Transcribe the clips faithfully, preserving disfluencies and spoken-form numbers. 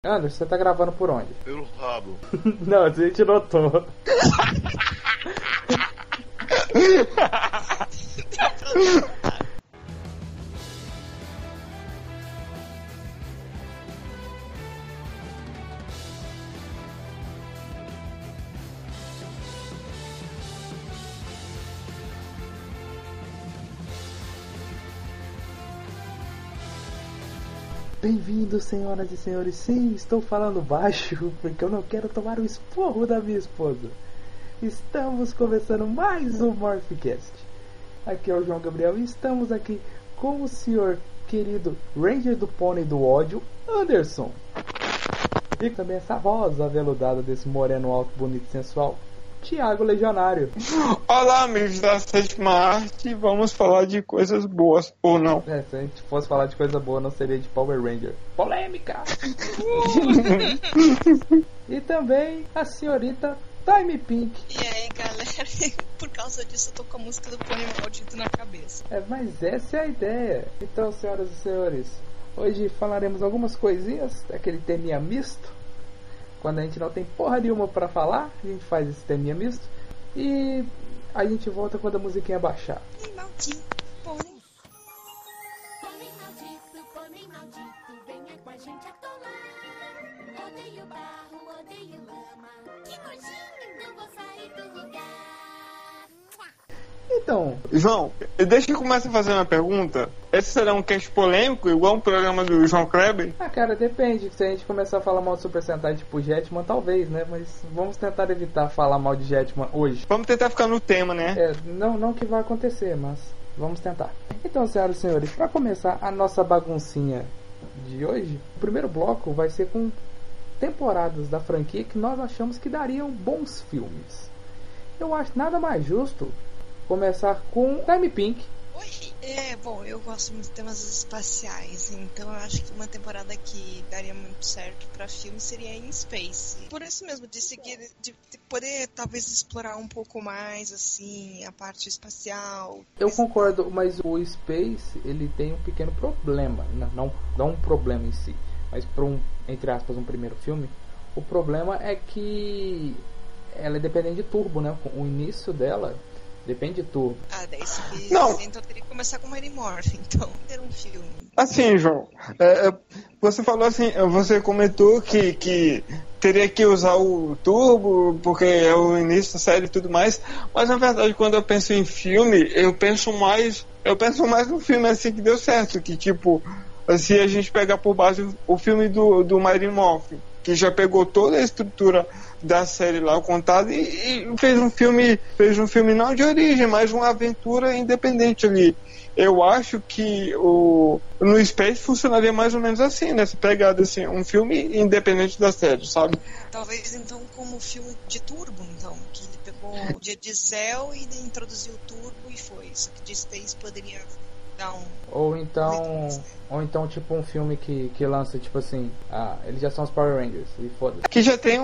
Anderson, você tá gravando por onde? Pelo rabo. Não, a gente notou. Bem-vindos, senhoras e senhores. Sim, estou falando baixo porque eu não quero tomar o esporro da minha esposa. Estamos começando mais um Morphcast. Aqui é o João Gabriel e estamos aqui com o senhor querido Ranger do Pônei do Ódio, Anderson. E também essa voz aveludada desse moreno alto, bonito e sensual, Thiago Legionário. Olá, amigos da sétima arte, vamos falar de coisas boas, ou não? É, se a gente fosse falar de coisa boa, não seria de Power Ranger. Polêmica! E também a senhorita Time Pink. E aí, galera, por causa disso eu tô com a música do Pônei Maldito na cabeça. É, mas essa é a ideia. Então, senhoras e senhores, hoje falaremos algumas coisinhas daquele teminha misto. Quando a gente não tem porra nenhuma pra falar, a gente faz esse teminha misto. E a gente volta quando a musiquinha baixar. Pônei maldito, pônei. Pônei maldito, pônei maldito, venha com a gente atolar. Odeio barro, odeio lama. Que nojinho, não vou sair do lugar. Então, João, deixa eu começar a fazer uma pergunta. Esse será um cast polêmico, igual um programa do João Kleber? ah cara, depende. Se a gente começar a falar mal de Super Sentai tipo Jetman, talvez, né? Mas vamos tentar evitar falar mal de Jetman hoje. Vamos tentar ficar no tema, né? É, não, não que vai acontecer, mas vamos tentar. Então, senhoras e senhores, para começar a nossa baguncinha de hoje, o primeiro bloco vai ser com temporadas da franquia que nós achamos que dariam bons filmes. Eu acho nada mais justo começar com Time Pink. Oi. É, bom, eu gosto muito de temas espaciais, então eu acho que uma temporada que daria muito certo pra filme seria In Space. Por isso mesmo, de seguir, de, de poder talvez explorar um pouco mais, assim, a parte espacial. Eu concordo, mas o Space, ele tem um pequeno problema. Não, não, não um problema em si, mas para um, entre aspas, um primeiro filme. O problema é que ela é dependente de turbo, né? O início dela depende de turbo. Ah, daí se Não. então teria que começar com Mighty Morphin, então, ter um filme. Assim, João, é, é, você falou assim, você comentou que, que teria que usar o turbo, porque é o início da série e tudo mais, mas na verdade quando eu penso em filme, eu penso mais, eu penso mais no filme assim que deu certo, que tipo, se a gente pegar por base o filme do, do Mighty Morphin, que já pegou toda a estrutura da série lá contada e, e fez um filme, fez um filme não de origem, mas uma aventura independente ali. Eu acho que o no Space funcionaria mais ou menos assim, nessa pegada assim, um filme independente da série, sabe? Talvez então como filme de turbo, então, que ele pegou o dia de Zell e introduziu o turbo e foi. Só que de Space poderia dar um. Ou então, ou então tipo um filme que, que lança tipo assim, ah, eles já são os Power Rangers e foda-se. Que já tem o,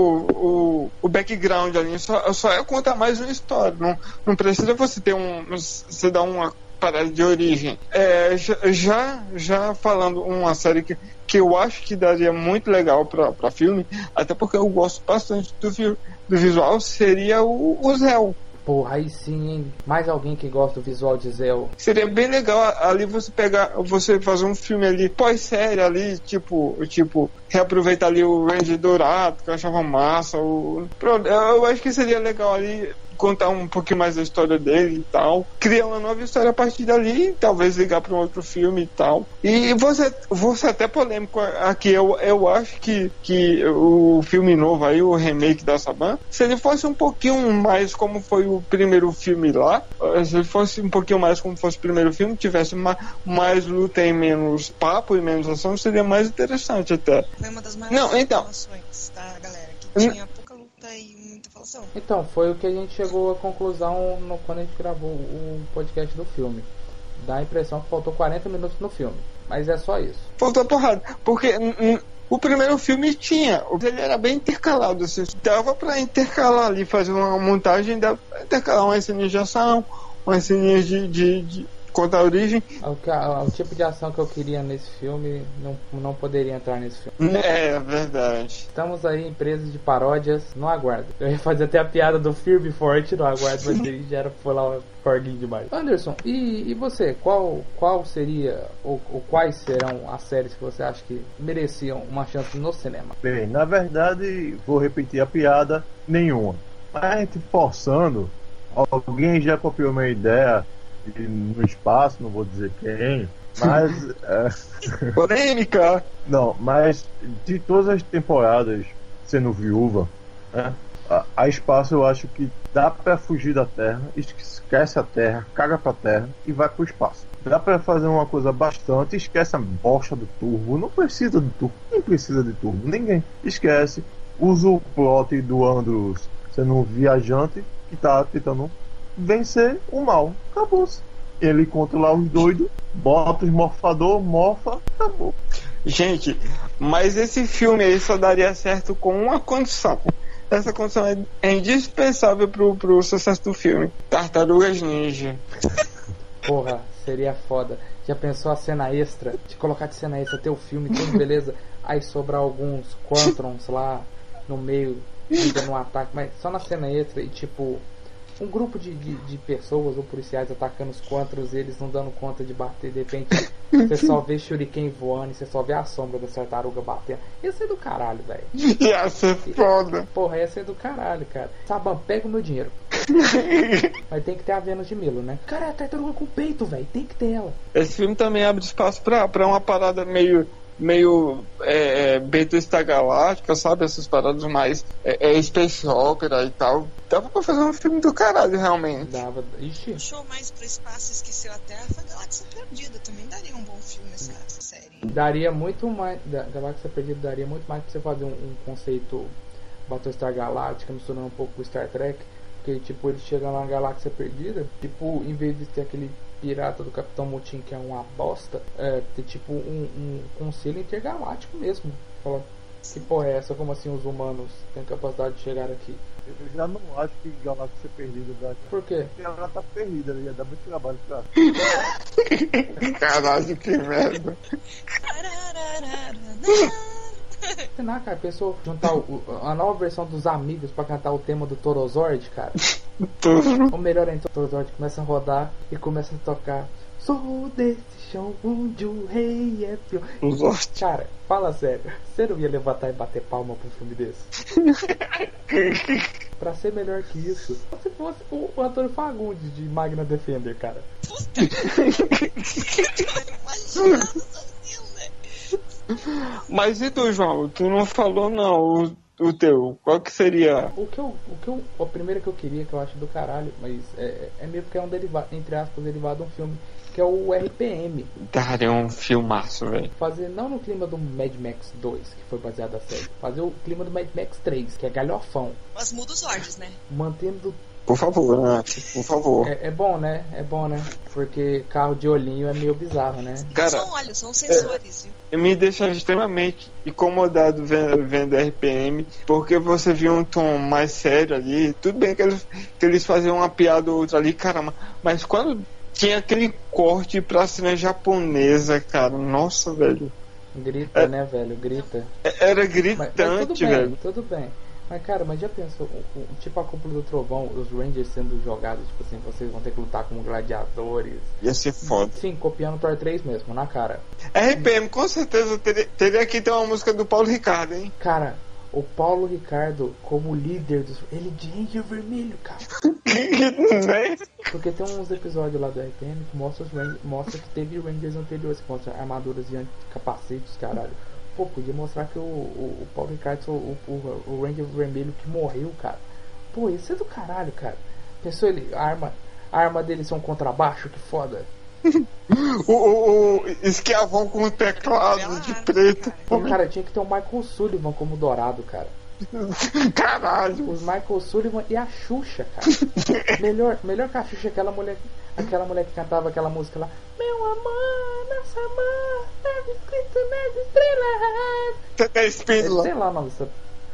o, o background ali, só, só é contar mais uma história, não, não precisa você ter um, você dar uma parada de origem. É, já, já, já falando uma série que, que eu acho que daria muito legal pra, pra filme, até porque eu gosto bastante do, do visual, seria o, o Zell. Porra, aí sim, hein? Mais alguém que gosta do visual de Zell. Seria bem legal ali você pegar, você fazer um filme ali pós-série ali, tipo, tipo, reaproveitar ali o Ranger Dourado, que eu achava massa. O... Eu acho que seria legal ali contar um pouquinho mais da história dele e tal. Criar uma nova história a partir dali, talvez ligar para um outro filme e tal. E você, você até polêmico aqui, eu, eu acho que, que o filme novo aí, o remake da Saban, se ele fosse um pouquinho mais como foi o primeiro filme lá, se ele fosse um pouquinho mais como fosse o primeiro filme, tivesse mais, mais luta e menos papo e menos ação, seria mais interessante até. Foi uma das maiores Não, então. informações da galera, que tinha pouca luta e muita falação. Então, foi o que a gente chegou à conclusão no, quando a gente gravou o podcast do filme. Dá a impressão que faltou quarenta minutos no filme, mas é só isso. Faltou porrada, porque hum, o primeiro filme tinha, ele era bem intercalado, assim, dava pra intercalar ali, fazer uma montagem, dava pra intercalar umas cenas de ação, umas cenas de, de, de conta a origem. O, que- o tipo de ação que eu queria nesse filme não, não poderia entrar nesse filme. É verdade. Estamos aí em presas de paródias, no aguardo. Eu ia fazer até a piada do Fear Before It no aguardo, mas ele já era, foi lá corguinho demais. Anderson, e, e você? Qual, qual seria, ou, ou quais serão as séries que você acha que mereciam uma chance no cinema? Bem, na verdade, vou repetir a piada, nenhuma. Mas a gente forçando, alguém já copiou minha ideia de- no espaço, não vou dizer quem, mas... é, Polêmica. não, mas de todas as temporadas sendo viúva, né, a, a espaço eu acho que dá pra fugir da Terra, esquece a Terra, caga pra Terra e vai pro espaço. Dá pra fazer uma coisa bastante, esquece a bosta do turbo, não precisa de turbo, nem precisa de turbo, ninguém esquece. Usa o plot do Andros sendo um viajante que tá tentando vencer o mal, acabou-se. Ele encontra lá os doidos, bota os morfador, morfa, acabou. Gente, mas esse filme aí só daria certo com uma condição. Essa condição é, é indispensável pro, pro sucesso do filme. Tartarugas Ninja. Porra, seria foda. Já pensou a cena extra? De colocar de cena extra, ter o filme, tudo beleza. Aí sobrar alguns Quantrons lá no meio, ainda no ataque, mas só na cena extra e tipo, um grupo de, de, de pessoas ou policiais atacando os Quantrons e eles não dando conta de bater. De repente, você só vê Shuriken voando e você só vê a sombra da tartaruga batendo. Ia ser do caralho, velho. Ia ser foda. Porra, ia ser do caralho, cara. Saban, pega o meu dinheiro. Mas tem que ter a Vênus de Milo, né? Cara, é a tartaruga com peito, velho. Tem que ter ela. Esse filme também abre espaço pra, pra uma parada meio meio é, é, Battlestar Galáctica, sabe? Essas paradas mais é, é, Space Opera e tal. Dava pra fazer um filme do caralho, realmente. Dava. Ixi. Puxou mais pro espaço e esqueceu a Terra, foi Galáxia Perdida. Também daria um bom filme essa série. Daria muito mais. Da Galáxia Perdida daria muito mais pra você fazer um, um conceito Battlestar Galáctica, misturando um pouco com Star Trek. Porque, tipo, eles chegam lá na Galáxia Perdida, tipo, em vez de ter aquele pirata do Capitão Motim que é uma bosta, é ter tipo um, um conselho intergaláctico mesmo. Fala, que porra é essa? Como assim os humanos têm capacidade de chegar aqui? Eu já não acho que Galáxia Perdida dá. Por quê? Porque ela tá perdida, ia dar muito trabalho pra. Caralho, que merda. Não, cara, pensou juntar o, a nova versão dos Amigos pra cantar o tema do Torozord, cara? Ou melhor ainda, o Torozord começa a rodar e começa a tocar. Sou desse chão onde o rei é pior. Cara, fala sério, você não ia levantar e bater palma pra um filme desse? Pra ser melhor que isso, se fosse o, o Antônio Fagundes de Magna Defender, cara. Mas e tu, João? Tu não falou não o, o teu. Qual que seria? O que eu, o que eu, a primeira que eu queria, que eu acho do caralho, mas é, é meio porque é um derivado, entre aspas, derivado de um filme, que é o R P M. Daria um filmaço, velho. Fazer não no clima do Mad Max dois, que foi baseado na série, fazer o clima do Mad Max três, que é galhofão. Mas muda os ordens, né? Mantendo. Por favor, né? Por favor. É, é bom, né? É bom, né? Porque carro de olhinho é meio bizarro, né? Não Cara, são olhos, são sensores, viu? me deixa extremamente incomodado vendo, vendo R P M, porque você viu um tom mais sério ali. Tudo bem que eles, que eles faziam uma piada ou outra ali, caramba, mas quando tinha aquele corte pra cena japonesa, cara, nossa, velho. Grita, É. né, velho? Grita. Era Mas, gritante, mas tudo bem, velho. tudo bem. Mas, cara, mas já pensou, o- o- tipo a cúpula do trovão, os Rangers sendo jogados, tipo assim, vocês vão ter que lutar como gladiadores. Ia ser foda. Sim, copiando o Thor três mesmo, na cara. R P M, com certeza, teria, teria que ter uma música do Paulo Ricardo, hein? Cara, o Paulo Ricardo, como líder dos. Ele de Ranger Vermelho, cara. Né? Porque tem uns episódios lá do R P M que mostra, os Rangers, mostra que teve Rangers anteriores, que mostra armaduras e capacetes, caralho. Pô, podia mostrar que o, o, o Paulo Ricardo, o, o, o Ranger Vermelho que morreu, cara. Pô, isso é do caralho, cara. Pensou ele, a arma, a arma dele ser um contrabaixo, que foda. O, o, o esquiavão com o teclado de preto. Pô, cara, tinha que ter o Michael Sullivan como dourado, cara. Caralho. Os Michael Sullivan e a Xuxa, cara. melhor, melhor que a Xuxa, aquela mulher, aquela mulher que cantava aquela música lá. Meu amor, nosso amor, estava escrito nas estrelas. Você tá É, espírito sei lá o nome dessa.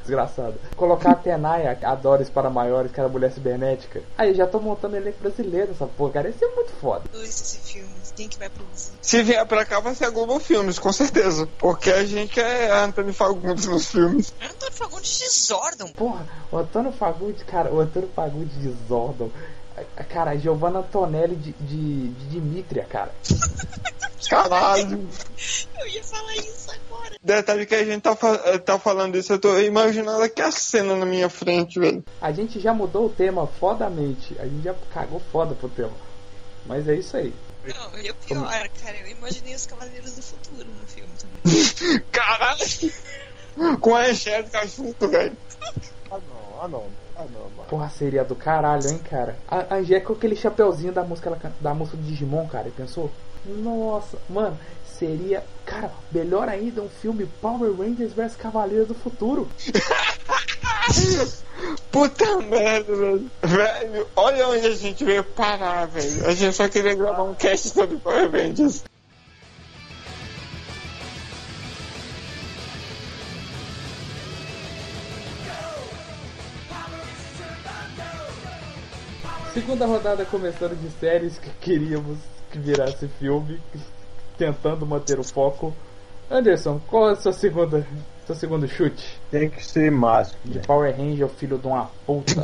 desgraçada. Colocar a Tenaya, a Doris para maiores, que era a mulher cibernética. Aí já tô montando elenco brasileiro nessa porra, cara. Isso é muito foda. Dois esse filme, quem que vai produzir? Se vier pra cá vai ser a Globo Filmes, com certeza. Porque a gente é Antônio Fagundes nos filmes. É Antônio Fagundes de Zordon. Porra, o Antônio Fagundes, cara, o Antônio Fagundes de Zordon. Cara, a Giovanna Antonelli de, de, de Dimitria, cara. Caralho. Eu ia falar isso agora. Detalhe que a gente tá, fa- tá falando isso, eu tô imaginando aqui a cena na minha frente, velho. A gente já mudou o tema fodamente. A gente já cagou foda pro tema. Mas é isso aí. Não, e o pior, cara, eu imaginei os Cavaleiros do Futuro no filme também. Caralho. Com a Angélica junto, velho. Ah não, ah não, ah não, mano. Porra, seria do caralho, hein, cara. A a Angélica com aquele chapeuzinho da música, ela can- da música do Digimon, cara. Pensou? Nossa, mano, seria... Cara, melhor ainda um filme Power Rangers versus Cavaleiros do Futuro. Puta merda, velho. Velho, olha onde a gente veio parar, velho. A gente só queria gravar um cast sobre Power Rangers. Segunda rodada começando de séries que queríamos que virasse filme, tentando manter o foco. Anderson, qual é o seu segunda, seu segundo chute? Tem que ser másculo. De Power Ranger, filho de uma puta.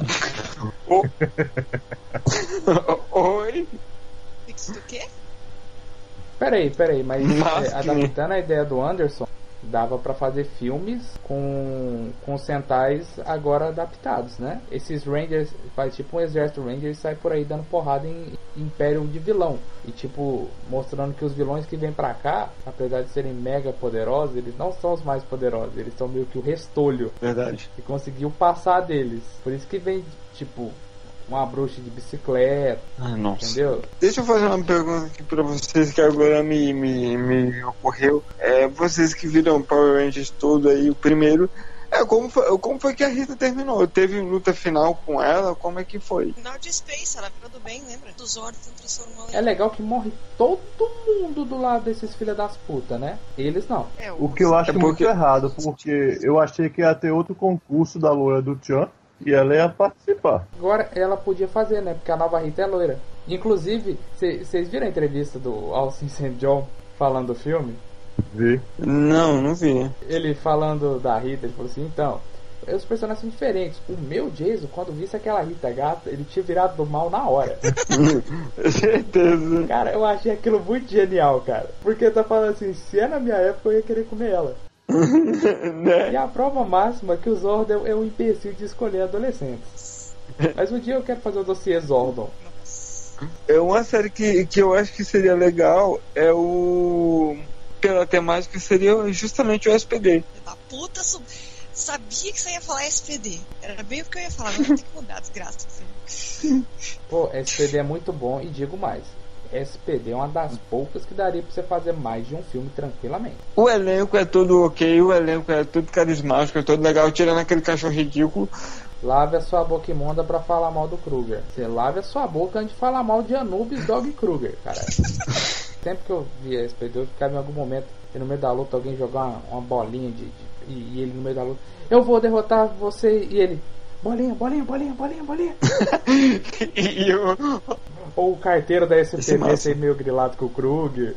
Oi? Fixo do quê? Peraí, peraí, mas Mas é, que- adaptando a ideia do Anderson, dava pra fazer filmes com, com Sentais agora adaptados, né? Esses Rangers, faz tipo um exército Ranger e sai por aí dando porrada em império de vilão. E tipo, mostrando que os vilões que vêm pra cá, apesar de serem mega poderosos, eles não são os mais poderosos, eles são meio que o restolho. Verdade. E conseguiu passar deles. Por isso que vem, tipo, uma bruxa de bicicleta, Ai, nossa. entendeu? Deixa eu fazer uma pergunta aqui pra vocês que agora me, me, me ocorreu. É, vocês que viram Power Rangers todo aí, o primeiro. É, como foi, como foi que a Rita terminou? Teve luta final com ela? Como é que foi? Final de Space, ela virou do bem, lembra? Do Zordon transformou É legal que morre todo mundo do lado desses filha das putas, né? Eles não. É, O que eu acho É porque- muito errado, porque eu achei que ia ter outro concurso da loira do Chan e ela ia participar. Agora ela podia fazer, né? Porque a nova Rita é loira. Inclusive, vocês viram a entrevista do Austin Saint John falando do filme? Vi. Não, não vi. Ele falando da Rita, ele falou assim, então, os personagens são diferentes. O meu Jason, quando visse aquela Rita gata, ele tinha virado do mal na hora. Certeza. Cara, eu achei aquilo muito genial, cara. Porque tá falando assim, se é na minha época, eu ia querer comer ela. Né? E a prova máxima é que o Zordon é um imbecil de escolher adolescentes. Mas um dia eu quero fazer o dossiê Zordon. É uma série que, que eu acho que seria legal é o. Pela temática seria justamente o S P D. Da puta, sub... sabia que você ia falar S P D. Era bem o que eu ia falar, mas vou ter que mudar, desgraça. Pô, S P D é muito bom e digo mais. S P D é uma das poucas que daria pra você fazer mais de um filme tranquilamente. O elenco é todo ok, o elenco é tudo carismático, é todo legal, tirando aquele cachorro ridículo. Lave a sua boca imunda pra falar mal do Kruger. Você lave a sua boca antes de falar mal de Anubis Dog Kruger, cara. Sempre que eu via S P D, eu ficava em algum momento, e no meio da luta, alguém jogar uma, uma bolinha de, de e, e ele no meio da luta, eu vou derrotar você, e ele, bolinha, bolinha, bolinha, bolinha, bolinha. E eu. Ou o carteiro da S P Esse D massa. ser meio grilado com o Kruger.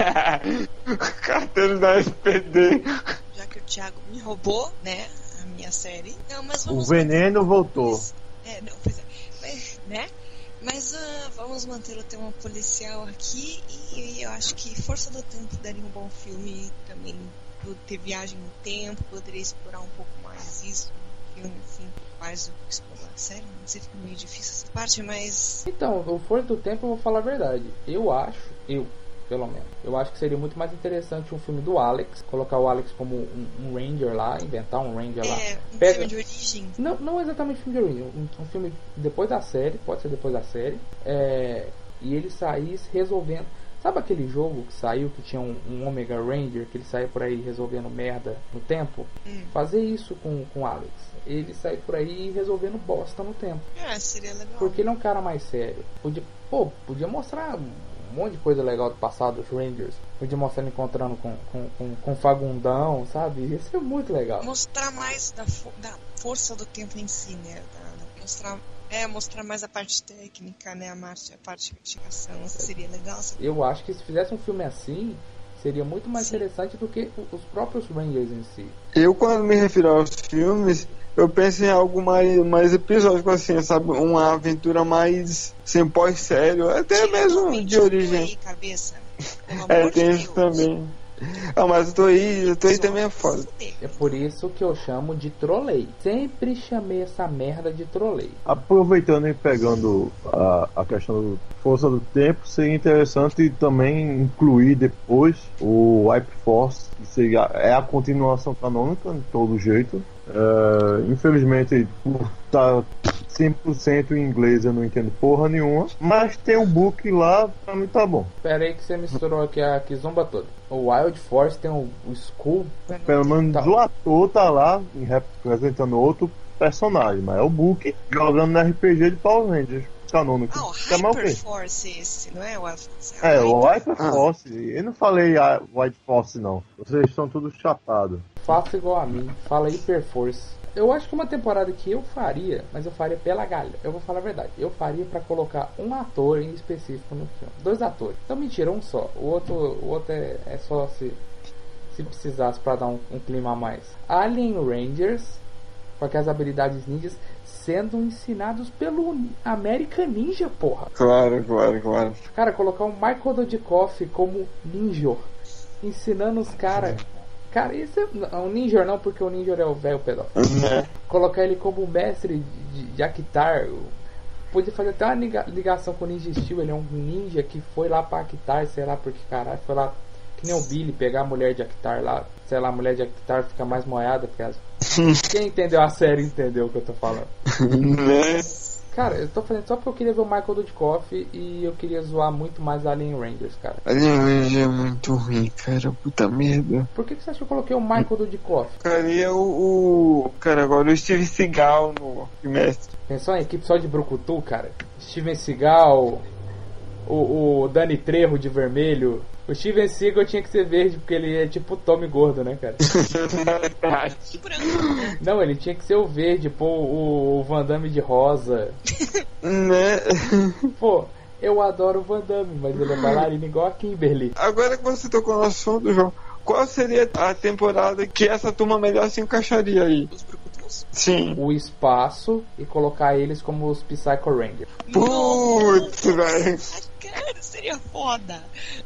Carteiro da S P D. Já que o Thiago me roubou, né, a minha série. Não, mas O vamos veneno voltou. Mas- É, não, pois é. Mas, né? Mas ah, vamos manter o tema policial aqui e, eu acho que Força do Tempo daria um bom filme também. Por ter viagem no tempo, poderia explorar um pouco mais isso no filme, enfim, mais do que explorar. Sério, não sei, fica meio difícil essa parte, mas Então, o Força do Tempo, eu vou falar a verdade. Eu acho, eu, pelo menos, eu acho que seria muito mais interessante um filme do Alex, colocar o Alex como um, um Ranger lá, inventar um Ranger lá. é um Pega- filme de origem. Não, não exatamente filme de origem, um, um filme depois da série, pode ser depois da série, é, e ele saísse resolvendo. Sabe aquele jogo que saiu que tinha um, um Omega Ranger, que ele saía por aí resolvendo merda no tempo? Hum. Fazer isso com o Alex. Ele sai por aí resolvendo bosta no tempo. Ah, seria legal. Porque ele é um cara mais sério. Podia, pô, podia mostrar um monte de coisa legal do passado dos Rangers. Podia mostrar ele encontrando com, com, com, com Fagundão, sabe? Ia ser muito legal. Mostrar mais da, fo- da força do tempo em si, né? Da- mostrar, é, mostrar mais a parte técnica, né? A, marcha, a parte de investigação, seria legal. Seria... Eu acho que se fizesse um filme assim, seria muito mais Sim. interessante do que o- os próprios Rangers em si. Eu, quando me refiro aos filmes, eu penso em algo mais, mais episódico, assim, sabe? Uma aventura mais, sem pós-sério, até mesmo de origem. Aí, cabeça. Pelo É, amor de tem isso Deus. também. Ah, mas o Toei, o Toei também é foda. É por isso que eu chamo de trolei. Sempre chamei essa merda de trolei. Aproveitando e pegando a, a questão do Força do Tempo, seria interessante também incluir depois o Wipe Force, que seria, é a continuação canônica de todo jeito. É, infelizmente, por estar cem por cento em inglês eu não entendo porra nenhuma, mas tem um book lá, pra mim tá bom. Pera aí que você misturou aqui a Kizomba toda. O Wild Force tem o, o Skull. Pelo menos Tá. o ator tá lá representando outro personagem, mas é o book jogando no R P G de Power Rangers canônico. Ah, o Que é mais o quê? Hyperforce esse, não é? O Hyperforce. É, o Hyper- White Force. Eu não falei a White Force, não. Vocês estão todos chapados. Faça igual a mim. Fala Hyperforce. Eu acho que uma temporada que eu faria, mas eu faria pela galha. Eu vou falar a verdade. Eu faria pra colocar um ator em específico no filme. Dois atores. Então mentira, um só. O outro, o outro é, é só se, se precisasse pra dar um, um clima a mais. Alien Rangers, com aquelas habilidades ninjas, sendo ensinados pelo American Ninja, porra. Claro, claro, claro. Cara, colocar o Michael Dudikoff como ninja, ensinando os caras. Cara, isso é. Não, o ninja não, porque o ninja é o velho pedófilo. É. Colocar ele como mestre de, de Akitar. Podia fazer até uma liga- ligação com o Ninja Steel. Ele é um ninja que foi lá pra Akitar, sei lá por que caralho. Foi lá, que nem o Billy, pegar a mulher de Akitar lá. Sei lá, a mulher de Akitar fica mais moiada. Porque as... Quem entendeu a série entendeu o que eu tô falando. Né? Cara, eu tô fazendo só porque eu queria ver o Michael Dudikoff e eu queria zoar muito mais Alien Rangers, cara. Alien é muito ruim, cara. Puta merda. Por que, que você acha que eu coloquei o Michael Dudikoff? Cara, e é o, o. Cara, agora o Steve Seagal no mestre. Pensou em equipe só de brucutu, cara? Steven Seagal, o, o Dani Trejo de vermelho. O Steven Seagal tinha que ser verde porque ele é tipo o Tommy Gordo, né, cara? E branco, né? Não, ele tinha que ser o verde, pô, o, o Van Damme de rosa. Né? Pô, eu adoro o Van Damme, mas ele é bailarino igual a Kimberly. Agora que você tocou no assunto, João, qual seria a temporada que essa turma melhor se encaixaria aí? Os brucutus. Sim. O espaço e colocar eles como os Psycho Rangers. Putz, velho. Cara, seria foda.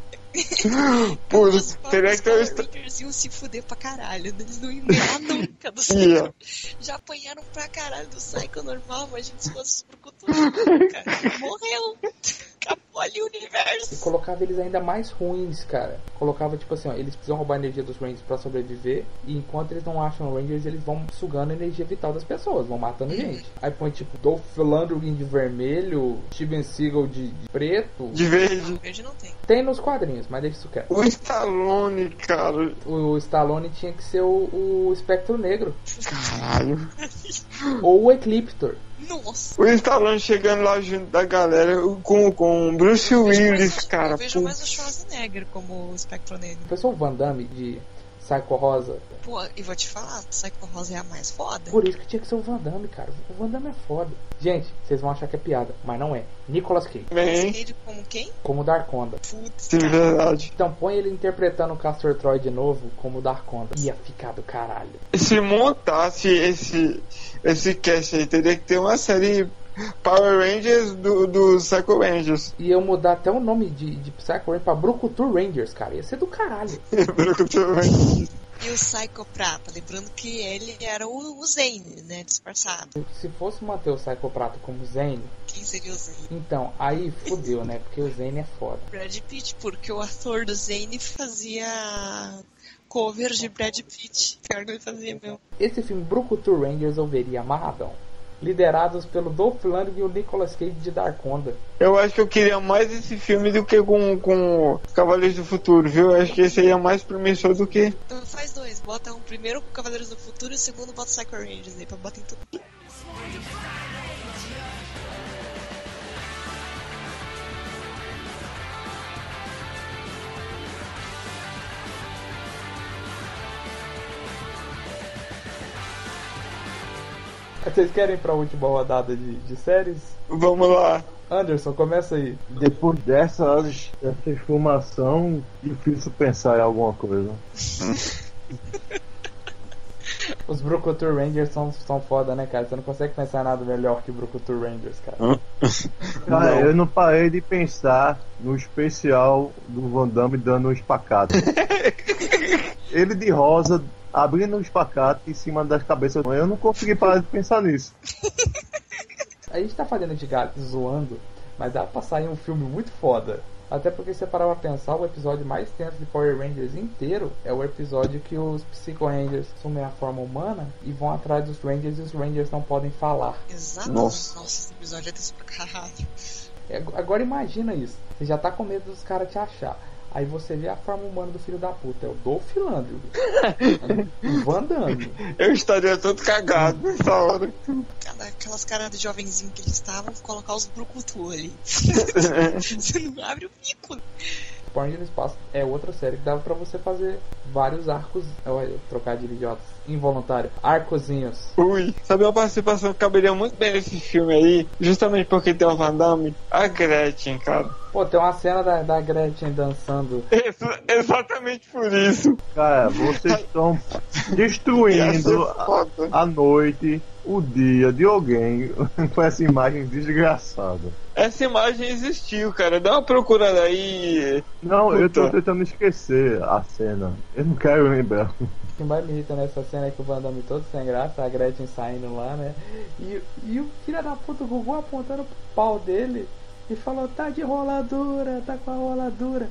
Putz, Os teria próprios que ter um Power est- Rangers iam se fuder pra caralho. Eles não iam ganhar nunca do Psycho. Ia. Já apanharam pra caralho do Psycho normal, mas a gente se fosse os brucutus, cara. Morreu. Acabou ali o E universo. colocava eles ainda mais ruins, cara. Colocava tipo assim, ó, eles precisam roubar a energia dos Rangers pra sobreviver. E enquanto eles não acham Rangers, eles vão sugando a energia vital das pessoas, vão matando gente. Aí põe tipo Dolph Lundgren de vermelho, Steven Seagal de, de preto. De verde. Verde não tem. Tem nos quadrinhos, mas deixa isso quieto. O Stallone, cara. O Stallone tinha que ser o, o Espectro Negro. Caralho. Ou o Ecliptor. Nossa. O Stallone chegando lá junto da galera com, com Bruce Willis, cara. Eu vejo Pô. mais o Schwarzenegger como o Espectro Negro. Pensou o Van Damme de Psycho Rosa? Pô, e vou te falar, o Psycho Rosa é a mais foda. Por isso que tinha que ser o Van Damme, cara. O Van Damme é foda. Gente, vocês vão achar que é piada, mas não é. Nicolas Cage, Bem, Cage como quem? como Darkonda. Putz, de verdade. Então põe ele interpretando o Castor Troy de novo como Darkonda. Ia ficar do caralho. Se montasse esse, esse cast aí, teria que ter uma série Power Rangers do, do Psycho Rangers. E eu mudar até o nome de, de Psycho Ranger pra Brucutu Rangers, cara. Ia ser do caralho. E o Psycho Prata, lembrando que ele era o, o Zane, né, disfarçado. Se fosse manter o Psycho Prato como Zane, Quem seria o Zane? então, aí fudeu, né? Porque o Zane é foda. Brad Pitt, porque o ator do Zane fazia cover de Brad Pitt. Pior que ele fazia mesmo. Esse filme Brucutu Rangers eu veria amarradão. Liderados pelo Dolph Lundgren e o Nicolas Cage de Darkonda. Eu acho que eu queria mais esse filme do que com, com Cavaleiros do Futuro, viu? Eu acho que esse aí é mais promissor do que. Então faz dois, bota um primeiro com Cavaleiros do Futuro e o segundo bota Psycho Rangers aí pra bater em tudo. Vocês querem ir pra última rodada de, de séries? Vamos lá. Anderson, começa aí. Depois dessa, dessa informação, difícil pensar em alguma coisa. Os Brucutu Rangers são, são foda, né, cara? Você não consegue pensar em nada melhor que Brucutu Rangers, cara. Cara, eu não parei de pensar no especial do Van Damme dando um espacate. Ele de rosa, abrindo um espacate em cima das cabeças. Eu não consegui parar de pensar nisso. A gente tá fazendo de gato zoando, mas dá pra sair um filme muito foda. Até porque se você parar pra pensar, o episódio mais tenso de Power Rangers inteiro é o episódio que os Psycho Rangers assumem a forma humana e vão atrás dos Rangers e os Rangers não podem falar. Exato. Nossa. Nossa, esse episódio é desse pra caralho. É, agora imagina isso. Você já tá com medo dos caras te achar. Aí você vê a forma humana do filho da puta. É o Dolph Lundgren. O Van Damme. Eu estaria todo cagado nessa hora. Cada, aquelas caras de jovenzinho que eles estavam, colocar os brucutu ali. Você não abre o bico. Power Rangers Espaço é outra série que dava pra você fazer vários arcos. Olha, trocadilho de idiotas. Involuntário. Arcozinhos. Ui, sabe uma participação que caberia muito bem nesse filme aí? Justamente porque tem o Van Damme. A Gretchen, cara. Pô, tem uma cena da, da Gretchen dançando. Isso, exatamente por isso. Cara, vocês estão Ia destruindo ser a, foda. a noite, o dia de alguém com essa imagem desgraçada. Essa imagem existiu, cara. Dá uma procurada aí. Não, eu tô Puta. tentando esquecer a cena. Eu não quero lembrar. O que mais me irrita nessa cena é que o Van Damme todo sem graça, a Gretchen saindo lá, né? E, e o filho da puta, o Gugu apontando pro pau dele e falou: tá de roladura, tá com a roladura.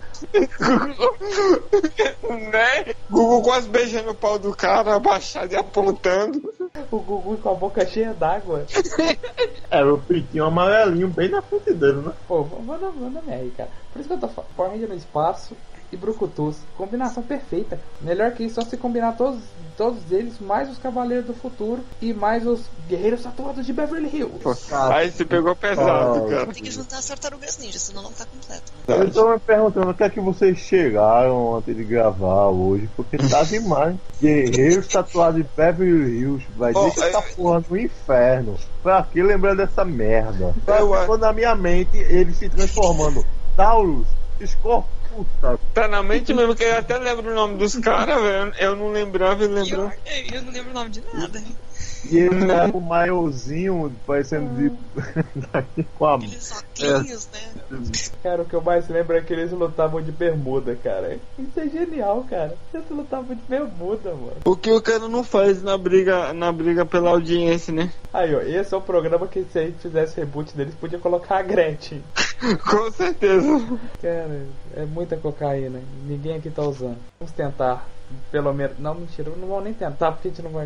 Né? Google quase beijando o pau do cara, abaixado e apontando. O Gugu com a boca cheia d'água. Era o pitinho amarelinho bem na frente dele, né? Pô, Van Damme, Van Damme aí, cara. Por isso que eu tô falando, Power Ranger no espaço e Brucutus. Combinação perfeita. Melhor que isso, só se combinar todos, todos eles, mais os Cavaleiros do Futuro e mais os Guerreiros Tatuados de Beverly Hills. Aí você pegou pesado, Ah, cara. Tem que juntar as tartarugas ninja, senão não tá completo. Eu tô me perguntando o que é que vocês chegaram antes de gravar hoje, porque tá demais. Guerreiros tatuados de Beverly Hills, vai Oh, deixa essa é- porra no inferno. Pra que lembrar dessa merda? Pra Eu que acho- ficou na minha mente ele se transformando. Taurus, Escorputa. Tá na mente mesmo, que eu até lembro o nome dos caras, velho. Eu não lembrava e E eu, lembrou. eu não lembro o nome de nada. E ele tá com um maiozinho parecendo de. daqui com a. Aqueles óculos, né? Cara, o que eu mais lembro é que eles lutavam de bermuda, cara. Isso é genial, cara. Eles lutavam de bermuda, mano. O que o cara não faz na briga, na briga pela audiência, né? Aí, ó, esse é o programa que se a gente fizesse reboot deles, podia colocar a Gretchen. Com certeza. Cara, é muita cocaína. Ninguém aqui tá usando. Vamos tentar. Pelo menos. Não, mentira, não vamos nem tentar porque a gente não vai.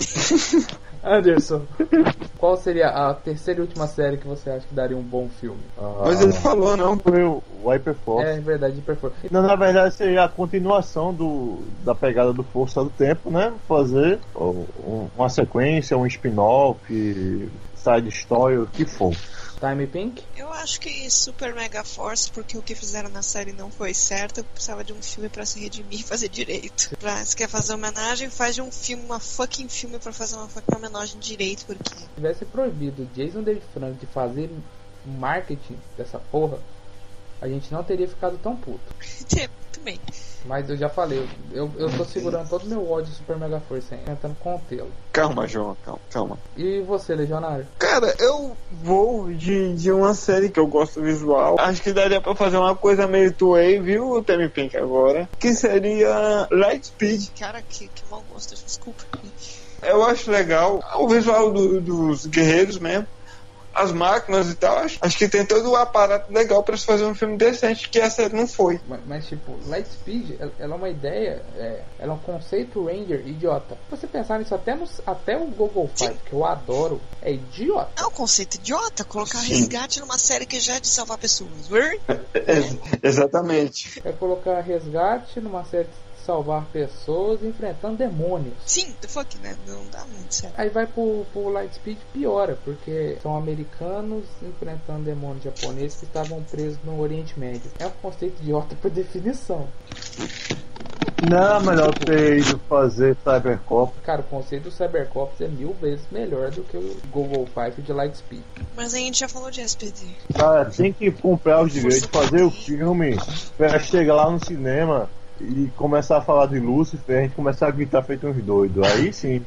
Anderson, qual seria a terceira e última série que você acha que daria um bom filme? Mas ele falou, não. Foi o Hyperforce. É verdade, Hyperforce. Não, na verdade seria a continuação do, da pegada do Força do Tempo, né? Fazer ó, um- uma sequência, um spin-off, side story, o que for. Time Pink? Eu acho que Super Mega Force, porque o que fizeram na série não foi certo. Eu precisava de um filme pra se redimir e fazer direito. Pra, se quer fazer homenagem, faz de um filme, uma fucking filme pra fazer uma fucking homenagem direito, porque... Se tivesse proibido Jason David Franco de fazer marketing dessa porra, a gente não teria ficado tão puto. É, muito bem. Mas eu já falei, eu, eu tô segurando todo o meu ódio de Super Mega Force ainda, tentando contê-lo. Calma, João, calma, calma. E você, Legionário? Cara, eu vou de, de uma série que eu gosto visual. Acho que daria pra fazer uma coisa meio Toei, viu, o Temi Pink agora? Que seria Lightspeed. Cara, que, que mau gosto, desculpa. Eu acho legal o visual do- dos guerreiros mesmo. As máquinas e tal. Acho, acho que tem todo o aparato legal pra se fazer um filme decente, que a série não foi. Mas, mas, tipo, Lightspeed, ela ela é uma ideia, é, ela é um conceito Ranger idiota. Se você pensar nisso, até, no, até o Google Five, que eu adoro, é idiota. É um conceito idiota colocar resgate numa série que já é de salvar pessoas. Word? É, exatamente. É colocar resgate numa série de salvar pessoas enfrentando demônios. Sim, the fuck, né? Não dá muito certo. Aí vai pro, pro Lightspeed, piora, porque são americanos enfrentando demônios japoneses que estavam presos no Oriente Médio. É um conceito idiota por definição. Não era melhor ter ido fazer Cybercop? Cara, o conceito do Cybercops é mil vezes melhor do que o Google Five de Lightspeed. Mas a gente já falou de S P D. Cara, tem que comprar os direitos, fazer o filme, pra chegar lá no cinema e começar a falar de Lúcifer, a gente começar a gritar feito uns doidos. Aí sim.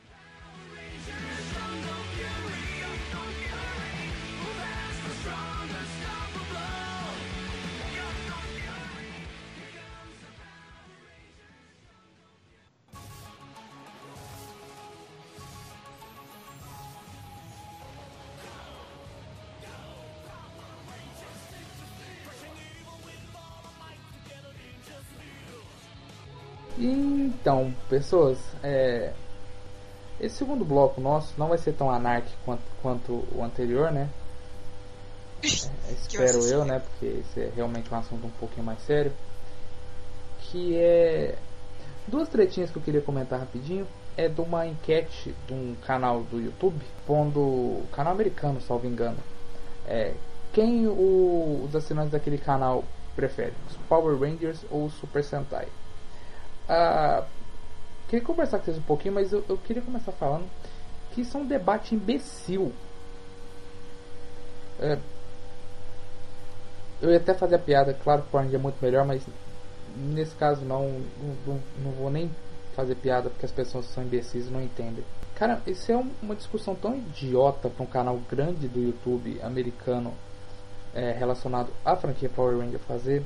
Então, pessoas, é... esse segundo bloco nosso não vai ser tão anárquico quanto, quanto o anterior, né? É, espero eu, né? Porque esse é realmente um assunto um pouquinho mais sério. Que é... duas tretinhas que eu queria comentar rapidinho. É de uma enquete de um canal do YouTube, pondo... canal americano, salvo engano. É... Quem o... os assinantes daquele canal preferem? Os Power Rangers ou o Super Sentai? Ah, queria conversar com vocês um pouquinho, mas eu, eu queria começar falando que isso é um debate imbecil. É, eu ia até fazer a piada, claro que o Power Ranger é muito melhor, mas nesse caso não, não, não vou nem fazer piada porque as pessoas são imbecis e não entendem. Cara, isso é um, uma discussão tão idiota para um canal grande do YouTube americano é, relacionado à franquia Power Ranger fazer.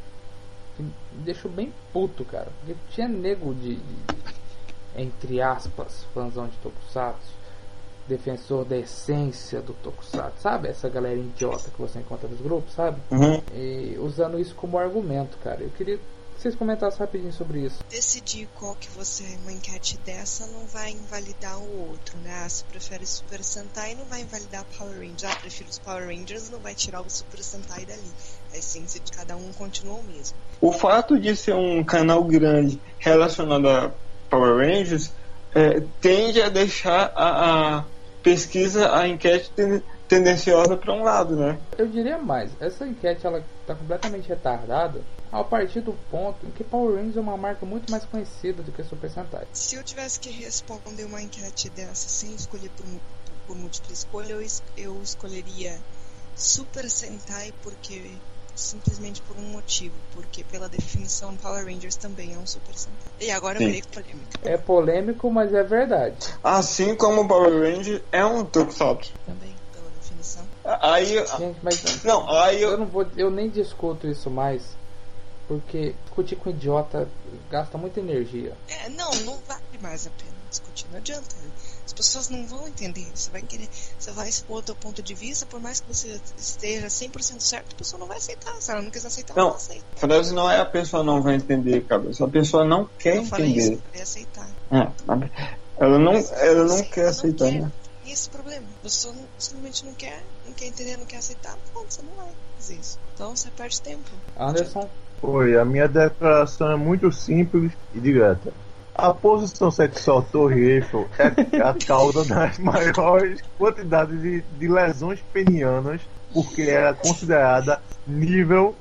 Me deixou bem puto, cara. Porque tinha nego de, de entre aspas, fãzão de Tokusatsu, defensor da essência do Tokusatsu, sabe? Essa galera idiota que você encontra nos grupos, sabe? Uhum. E usando isso como argumento, cara. Eu queria que vocês comentassem rapidinho sobre isso. Decidir qual que você, uma enquete dessa não vai invalidar o outro, né? Ah, se prefere Super Sentai, não vai invalidar Power Rangers. Ah, prefiro os Power Rangers, não vai tirar o Super Sentai dali. A essência de cada um continua o mesmo. O fato de ser um canal grande relacionado a Power Rangers é, tende a deixar a, a pesquisa, a enquete ten, tendenciosa para um lado, né? Eu diria mais, essa enquete ela está completamente retardada a partir do ponto em que Power Rangers é uma marca muito mais conhecida do que Super Sentai. Se eu tivesse que responder uma enquete dessa sem escolher por, por múltipla escolha, eu, es, eu escolheria Super Sentai porque... simplesmente por um motivo, porque pela definição Power Rangers também é um Super Sentai. E agora eu virei polêmica. É polêmico, mas é verdade. Assim como Power Ranger é um Tokusatsu. Também, pela definição. Aí, Gente, mas não, aí eu... eu não vou, eu nem discuto isso mais, porque discutir com idiota gasta muita energia. É, não, não vale mais a pena discutir, não adianta. As pessoas não vão entender. Você vai querer, você vai expor o teu ponto de vista, por mais que você esteja cem por cento certo, a pessoa não vai aceitar. Se ela não quiser aceitar, não, ela não aceita. A frase não é a pessoa não vai entender, cabeça. A pessoa não quer eu falei entender. Isso, eu aceitar. É, ela não, ela não Você quer aceitar, não quer. né? E esse problema, você não, simplesmente não quer, não quer entender, não quer aceitar, pronto, você não vai fazer isso. Então você perde tempo. Anderson? Oi, a minha declaração é muito simples e direta. A posição sexual Torre Eiffel é a causa das maiores quantidades de, de lesões penianas, porque era considerada nível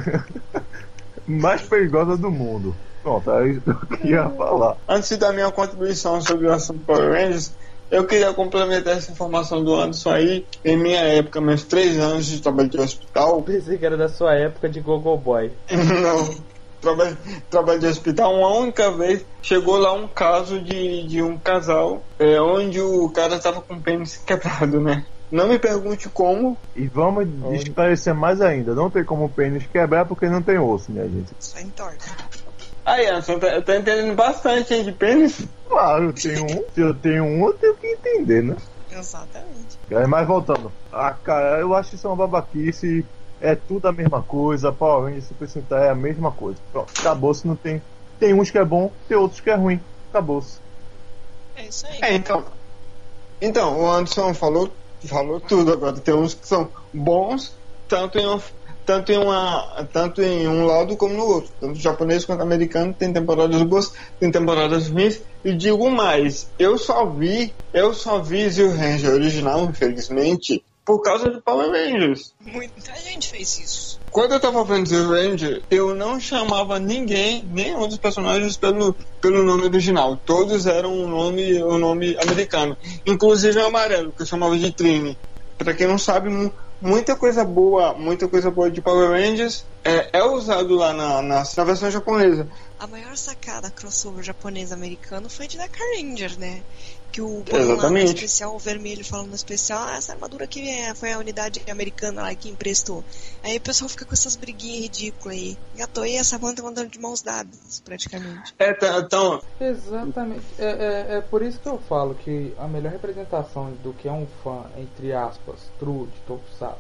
mais perigosa do mundo. Pronto, é isso que eu queria falar. Antes de dar minha contribuição sobre o assunto Power Rangers, eu queria complementar essa informação do Anderson aí. Em minha época, meus três anos de trabalho de hospital. Pensei que era da sua época de Gogo Boy. Não. Trabalho, trabalho de hospital, uma única vez chegou lá um caso de, de um casal é, onde o cara tava com o pênis quebrado, né? Não me pergunte como. E vamos esclarecer mais ainda, não tem como o pênis quebrar porque não tem osso, minha gente. Só entorta. Aí, Anderson, tá, tá entendendo bastante aí de pênis? Claro, eu tenho um, se eu tenho um, eu tenho que entender, né? Exatamente. Mas voltando, ah, cara, eu acho isso uma babaquice. É tudo a mesma coisa, Power Rangers Super Sentai é a mesma coisa. Pronto, acabou-se, não tem. Tem uns que é bom, tem outros que é ruim. Acabou-se. É isso aí. É, então. Então, o Anderson falou, falou tudo agora. Tem uns que são bons, tanto em, um, tanto, em uma, tanto em um lado como no outro. Tanto japonês quanto americano tem temporadas boas, tem temporadas ruins. E digo mais, eu só vi, eu só vi Zio Ranger original, infelizmente, por causa do Power Rangers. Muita gente fez isso. Quando eu tava vendo The Ranger, eu não chamava ninguém, nenhum dos personagens pelo, pelo nome original. Todos eram um nome, um nome americano. Inclusive o amarelo, que eu chamava de Trini. Pra quem não sabe, muita coisa boa, muita coisa boa de Power Rangers é, é usado lá na, na, na versão japonesa. A maior sacada crossover japonês-americano foi de Dakar Ranger, né? Que o lá no especial, o vermelho falando no especial, ah, essa armadura aqui é, foi a unidade americana lá que emprestou. Aí o pessoal fica com essas briguinhas ridículas aí. E a Toei e essa banda andando de mãos dadas, praticamente. É, então... Exatamente. É, é, é por isso que eu falo que a melhor representação do que é um fã, entre aspas, true de Tokusatsu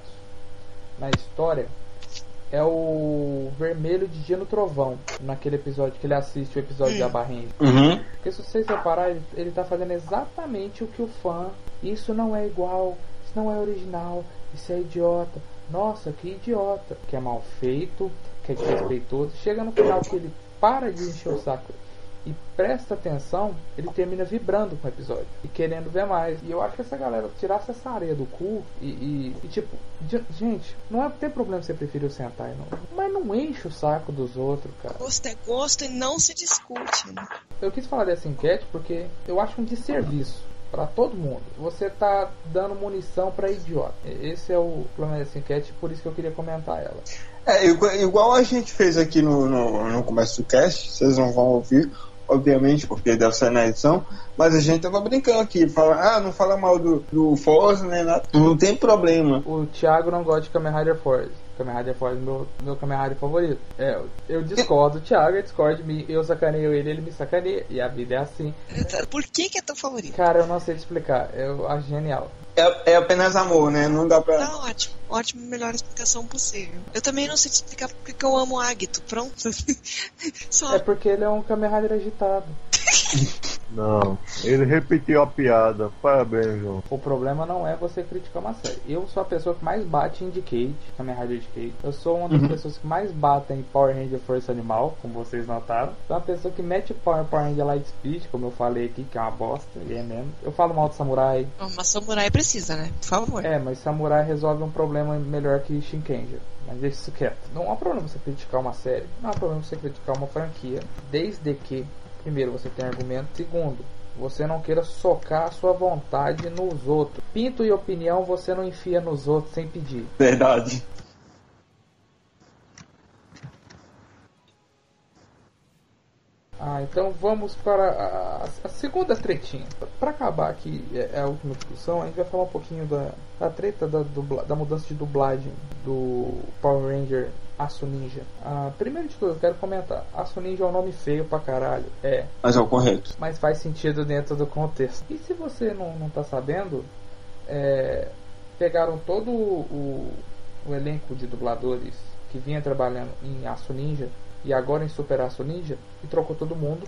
na história é o vermelho de Dia no Trovão, naquele episódio que ele assiste o episódio de Abba Ranger. Uhum. Porque se vocês repararem, ele, ele tá fazendo exatamente o que o fã, isso não é igual, isso não é original, isso é idiota, nossa, que idiota, que é mal feito, que é desrespeitoso. Chega no final que ele para de encher o saco e presta atenção, ele termina vibrando com o episódio e querendo ver mais. E eu acho que essa galera tirasse essa areia do cu e, e, e tipo, gente, não é ter problema você preferir o Sentai, não, mas não enche o saco dos outros, cara. Gosto é gosto e não se discute, né? Eu quis falar dessa enquete porque eu acho um desserviço pra todo mundo. Você tá dando munição pra idiota. Esse é o problema dessa enquete, por isso que eu queria comentar ela. É, igual a gente fez aqui no, no, no começo do cast, vocês não vão ouvir, obviamente, porque deve ser na edição, mas a gente tava brincando aqui, fala, ah, não fala mal do, do Force, né, nada, não tem problema. O Thiago não gosta de Kamen Rider Force. Kamen Rider Force é meu, meu Kamen Rider favorito. É, eu discordo do Thiago, ele discorda de mim, eu sacaneio ele, ele me sacaneia, e a vida é assim. Por que que é teu favorito? Cara, eu não sei te explicar, eu acho genial. É, é apenas amor, né? Não dá pra... Tá ótimo, ótimo, melhor explicação possível. Eu também não sei te explicar porque que eu amo o Agito, pronto. Só... É porque ele é um Kamen Rider agitado. Não, ele repetiu a piada. Parabéns, João. O problema não é você criticar uma série. Eu sou a pessoa que mais bate em Decade, Kamen Rider Decade. Eu sou uma das uhum. pessoas que mais batem em Power Ranger Força Animal, como vocês notaram. Sou uma pessoa que mete Power, Power Ranger Lightspeed, como eu falei aqui, que é uma bosta, e é mesmo. Eu falo mal de Samurai. Mas Samurai precisa, né? Por favor. É, mas Samurai resolve um problema melhor que Shinkenger. Mas deixa isso quieto. Não há problema você criticar uma série, não há problema você criticar uma franquia, desde que primeiro, você tem argumento. Segundo, você não queira socar a sua vontade nos outros. Pinto e opinião você não enfia nos outros sem pedir. Verdade. Ah, então vamos para a, a segunda tretinha. Para acabar aqui é a última discussão, a gente vai falar um pouquinho da, da treta da, dubla, da mudança de dublagem do Power Ranger Aço Ninja. Ah, primeiro de tudo, eu quero comentar. Aço Ninja é um nome feio pra caralho. É. Mas é o correto. Mas faz sentido dentro do contexto. E se você não, não tá sabendo, é, pegaram todo o, o elenco de dubladores que vinha trabalhando em Aço Ninja e agora em Super Aço Ninja e trocou todo mundo.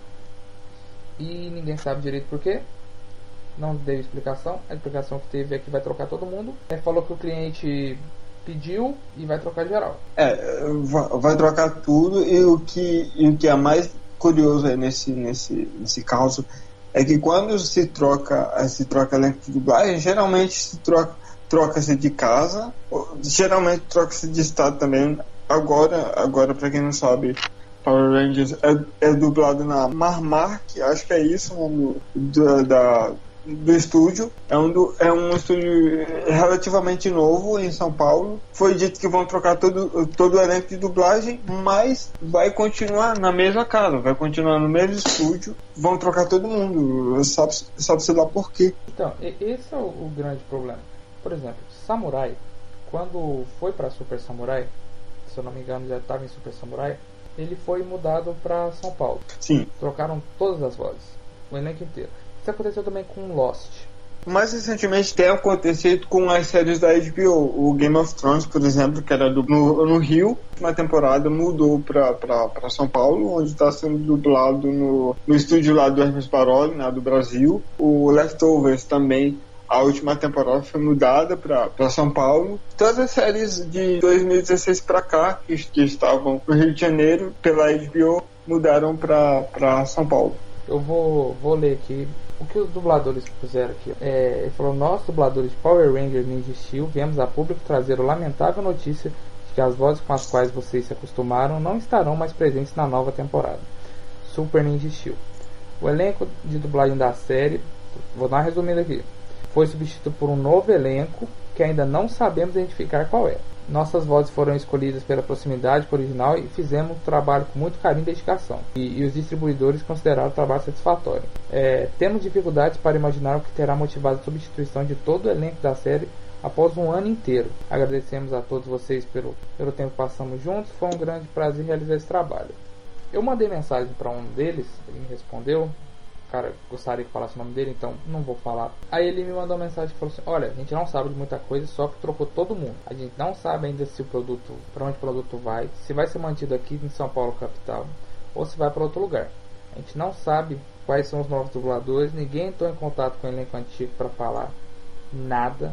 E ninguém sabe direito por quê. Não deu explicação. A explicação que teve é que vai trocar todo mundo. É, falou que o cliente pediu e vai trocar geral. É, vai trocar tudo. E o que, e o que é mais curioso é nesse, nesse, nesse caso é que quando se troca se troca elenco de dublagem, geralmente se troca troca-se de casa, geralmente troca-se de estado também. Agora, agora para quem não sabe, Power Rangers é, é dublado na Marmark, acho que é isso o nome do, da, do estúdio. É um, do, é um estúdio relativamente novo em São Paulo. Foi dito que vão trocar todo, todo o elenco de dublagem, mas vai continuar na mesma casa, vai continuar no mesmo estúdio, vão trocar todo mundo. Sabe, sabe-se lá por quê. Então, esse é o, o grande problema. Por exemplo, Samurai, quando foi para Super Samurai, se eu não me engano já estava em Super Samurai, ele foi mudado para São Paulo. Sim. Trocaram todas as vozes, o elenco inteiro. Isso aconteceu também com Lost. Mais recentemente tem acontecido com as séries da H B O. O Game of Thrones, por exemplo, que era do, no, no Rio, uma temporada mudou para São Paulo, onde está sendo dublado no, no estúdio lá do Hermes Baroli, né, do Brasil. O Leftovers também, a última temporada foi mudada para São Paulo. Todas as séries de dois mil e dezesseis para cá, que, que estavam no Rio de Janeiro, pela H B O, mudaram para São Paulo. Eu vou, vou ler aqui o que os dubladores fizeram aqui. É, ele falou: nós, dubladores de Power Rangers Ninja Steel, viemos a público trazer a lamentável notícia que as vozes com as quais vocês se acostumaram não estarão mais presentes na nova temporada. Super Ninja Steel. O elenco de dublagem da série, vou dar uma resumida aqui, foi substituído por um novo elenco que ainda não sabemos identificar qual é. Nossas vozes foram escolhidas pela proximidade com o original e fizemos um trabalho com muito carinho e dedicação. E, e os distribuidores consideraram o trabalho satisfatório. É, temos dificuldades para imaginar o que terá motivado a substituição de todo o elenco da série após um ano inteiro. Agradecemos a todos vocês pelo, pelo tempo que passamos juntos. Foi um grande prazer realizar esse trabalho. Eu mandei mensagem para um deles, ele me respondeu. Cara, gostaria que falasse o nome dele, então não vou falar. Aí ele me mandou uma mensagem e falou assim: olha, a gente não sabe de muita coisa, só que trocou todo mundo. A gente não sabe ainda se o produto, para onde o produto vai, se vai ser mantido aqui em São Paulo capital ou se vai para outro lugar. A gente não sabe quais são os novos dubladores, ninguém entrou em contato com o elenco antigo para falar nada.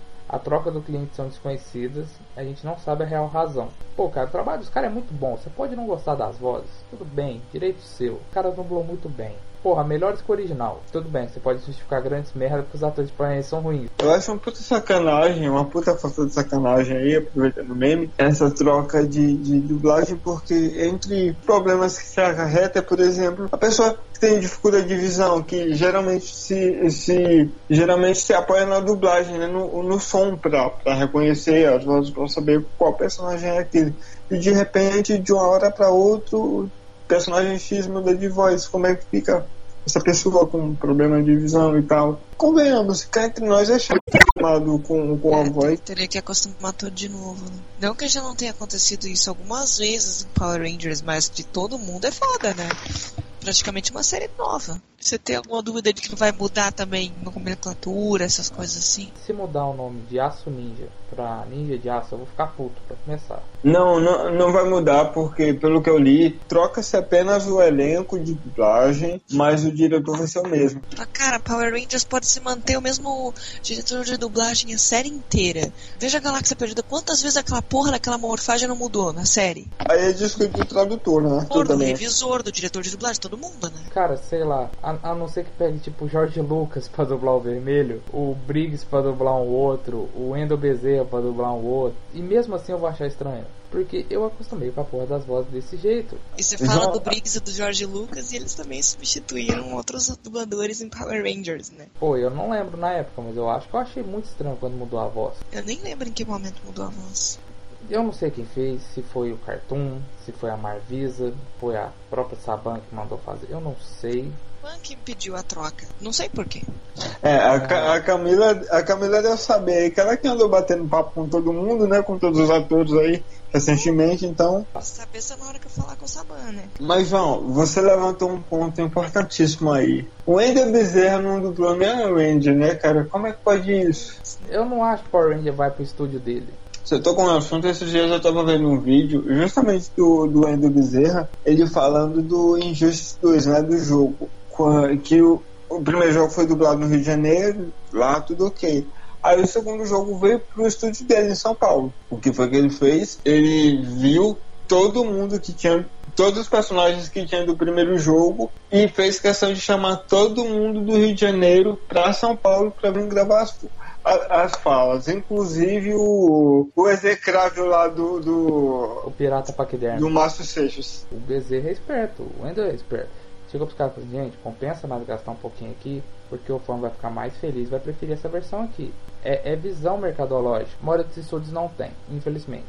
A troca do cliente são desconhecidas, a gente não sabe a real razão. Pô, cara, o trabalho dos caras é muito bom, você pode não gostar das vozes, tudo bem, direito seu. O cara dublou muito bem. Porra, melhores que o original. Tudo bem, você pode justificar grandes merdas porque os atores de planeta são ruins. Eu acho uma puta sacanagem, uma puta falta de sacanagem aí, aproveitando o meme, essa troca de, de dublagem, porque entre problemas que se acarreta, por exemplo, a pessoa que tem dificuldade de visão, que geralmente se, se, geralmente se apoia na dublagem, né, no, no som, pra, pra reconhecer as vozes, pra saber qual personagem é aquele. E de repente, de uma hora pra outra, personagem X muda de voz. Como é que fica essa pessoa com problema de visão e tal? Convenhamos, cá entre nós é chato com, com a é, voz. Teria que acostumar tudo de novo, né? Não que já não tenha acontecido isso algumas vezes em Power Rangers, mas de todo mundo é foda, né? Praticamente uma série nova. Você tem alguma dúvida de que vai mudar também a nomenclatura, essas coisas assim? Se mudar o nome de Aço Ninja pra Ninja de Aço, eu vou ficar puto pra começar. Não, não, não vai mudar, porque pelo que eu li, troca-se apenas o elenco de dublagem, mas o diretor vai ser o mesmo. Ah, cara, Power Rangers pode se manter o mesmo diretor de dublagem a série inteira. Veja a Galáxia Perdida, quantas vezes aquela porra daquela morfagem não mudou na série? Aí é disco do tradutor, né? Do também. Revisor, do diretor de dublagem, todo mundo, né? Cara, sei lá, a, a não ser que pegue tipo o Jorge Lucas pra dublar o Vermelho, o Briggs pra dublar um outro, o Wendel Bezerra pra dublar um outro, e mesmo assim eu vou achar estranho, porque eu acostumei com a porra das vozes desse jeito. E você fala do Briggs e do Jorge Lucas, e eles também substituíram outros dubladores em Power Rangers, né? Pô, eu não lembro na época, mas eu acho que eu achei muito estranho quando mudou a voz. Eu nem lembro em que momento mudou a voz. Eu não sei quem fez, se foi o Cartoon, se foi a Marvisa, foi a própria Saban que mandou fazer, eu não sei. Quem pediu a troca? Não sei porquê. É, a, a Camila a Camila deve saber que ela que andou batendo papo com todo mundo, né? Com todos os atores aí recentemente, então. Saber só na hora que eu falar com o Saban, né? Mas João, você levantou um ponto importantíssimo aí. O Wendel Bezerra não dublou nem o Ranger, né, cara? Como é que pode isso? Eu não acho que o Power Ranger vai pro estúdio dele. Você tocou no assunto, esses dias eu tava vendo um vídeo justamente do, do Wendel Bezerra, ele falando do Injustice dois, né? Do jogo. Que o, o primeiro jogo foi dublado no Rio de Janeiro, lá tudo ok. Aí o segundo jogo veio pro estúdio dele em São Paulo. O que foi que ele fez? Ele viu todo mundo que tinha, todos os personagens que tinha do primeiro jogo, e fez questão de chamar todo mundo do Rio de Janeiro pra São Paulo pra vir gravar as, as falas. Inclusive o, o execrável lá do, do o Pirata Paquidermo, do Márcio Seixas. O Bezerra é esperto, o Wendel é esperto. Chegou pros caras e falou: gente, compensa mais gastar um pouquinho aqui, porque o fã vai ficar mais feliz, vai preferir essa versão aqui. É, é visão mercadológica. A maioria dos estúdios não tem, infelizmente.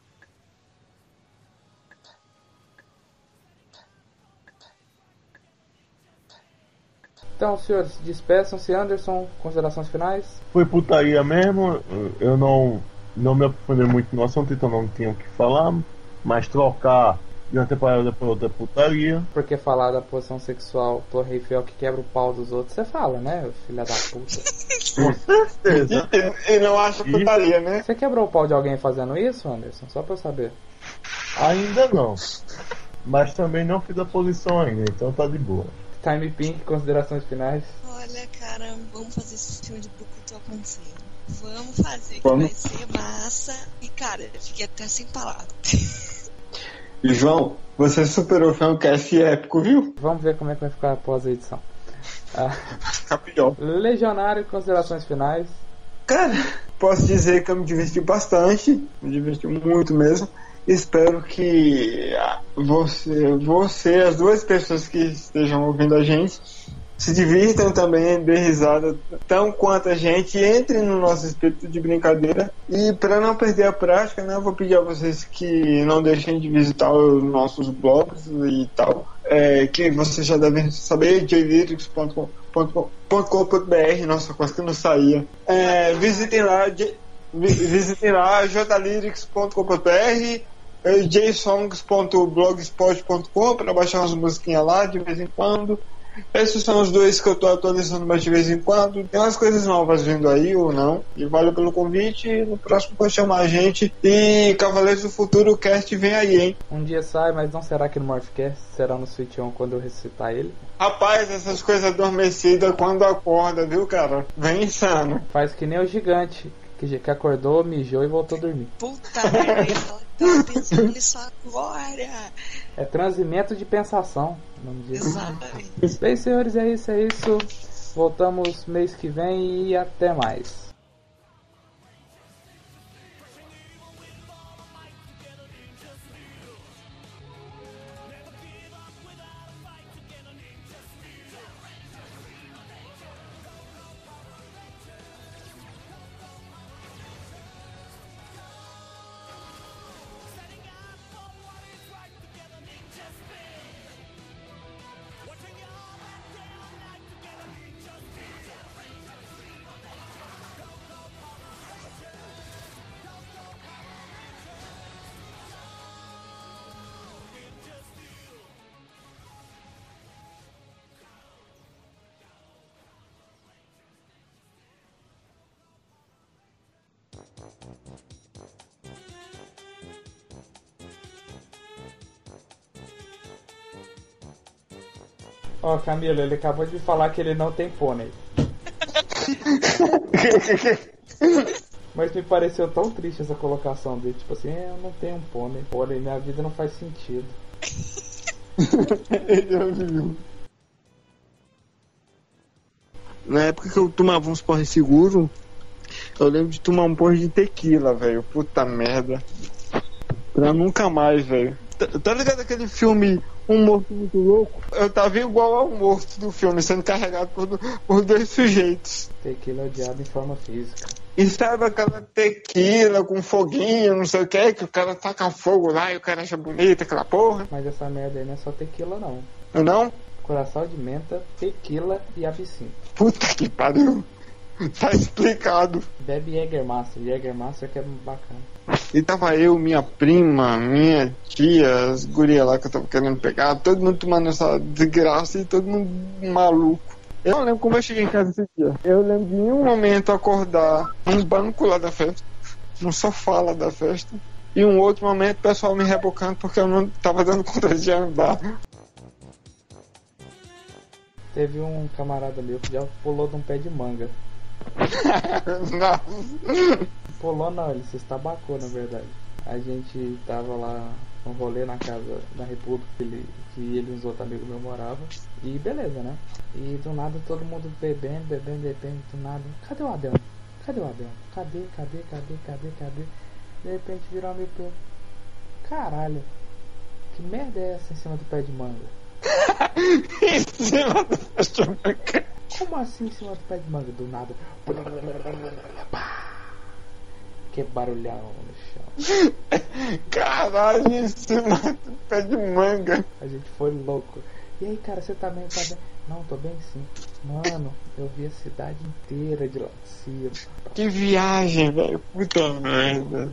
Então, senhores, despeçam-se. Anderson, considerações finais? Foi putaria mesmo. Eu não, não me aprofundei muito no assunto, então não tinha o que falar. Mas trocar de uma temporada para outra putaria. Porque falar da posição sexual Torre Eiffel que quebra o pau dos outros, você fala, né, filha da puta? Com certeza. E, e não acha putaria, né? Você quebrou o pau de alguém fazendo isso, Anderson? Só pra eu saber. Ainda não. Mas também não fiz a posição ainda, então tá de boa. Time Pink, considerações finais? Olha, cara, vamos fazer esse filme de Bokuto acontecer. Vamos fazer, que Vamos. vai ser massa. E, cara, eu fiquei até sem palavras. E João, você superou o Filmcast épico, viu? Vamos ver como é que vai ficar após a edição. Ah, Fica pior. Legionário, considerações finais? Cara, posso dizer que eu me diverti bastante, me diverti muito mesmo. Espero que você, você, as duas pessoas que estejam ouvindo a gente, se divirtam também, dê risada tão quanto a gente, entrem no nosso espírito de brincadeira. E para não perder a prática, né, eu vou pedir a vocês que não deixem de visitar os nossos blogs e tal, é, que vocês já devem saber, j lyrics ponto com ponto b r, nossa, quase que não saía. É, visitem lá, j, visitem lá j lyrics ponto com ponto b r, j songs ponto blogspot ponto com para baixar umas musiquinhas lá de vez em quando. Esses são os dois que eu tô atualizando mais de vez em quando. Tem umas coisas novas vindo aí ou não. E valeu pelo convite. No próximo pode chamar a gente. E Cavaleiros do Futuro, o cast vem aí, hein? Um dia sai, mas não será que no Morphcast? Será no Switch On quando eu ressuscitar ele? Rapaz, essas coisas adormecidas quando acorda, viu, cara? Vem insano. Faz que nem o gigante, que que acordou, mijou e voltou a dormir. Puta merda, eu tava pensando nisso agora. É transimento de pensação, o nome disso. Exatamente. Bem, senhores, é isso, é isso. Voltamos mês que vem e até mais. Ó, oh, Camilo, ele acabou de falar que ele não tem pônei. Mas me pareceu tão triste essa colocação dele. Tipo assim, eu não tenho um pônei. Pônei, minha vida não faz sentido. Na época que eu tomava uns porre seguro, eu lembro de tomar um porre de tequila, velho. Puta merda. Pra nunca mais, velho. Tá, tá ligado aquele filme Um Morto Muito Louco? Eu tava igual ao morto do filme, sendo carregado por, por dois sujeitos. Tequila é o diabo em forma física. E sabe aquela tequila com foguinho, não sei o que, que o cara taca fogo lá e o cara acha bonita aquela porra? Mas essa merda aí não é só tequila, não. Não? Coração de menta, tequila e absinto. Puta que pariu. Tá explicado. Bebe Jägermeister. Jägermeister que é bacana. E tava eu, minha prima, minha tia, as gurias lá que eu tava querendo pegar, todo mundo tomando essa desgraça e todo mundo maluco. Eu não lembro como eu cheguei em casa esse dia. Eu lembro de em um momento acordar num banco lá da festa, no sofá lá da festa, e um outro momento o pessoal me rebocando porque eu não tava dando conta de andar. Teve um camarada meu que já pulou de um pé de manga. Não. Pulou não, ele se estabacou na verdade. A gente tava lá um rolê na casa da República que ele, que ele e uns outros amigos meus moravam. E beleza, né? E do nada todo mundo bebendo, bebendo, bebendo, do nada. Cadê o Adel? Cadê o Adel? Cadê, cadê, cadê, cadê, cadê? De repente virou um amigo meu. Caralho, que merda é essa em cima do pé de manga? Em cima do pé de manga? Como assim em cima do pé de manga? Do nada. Que barulhão no chão. Caralho, em cima do pé de manga. A gente foi louco. E aí, cara, você tá bem? Tá bem? Não, tô bem sim. Mano, eu vi a cidade inteira de lá de cima. Que viagem, velho. Puta merda.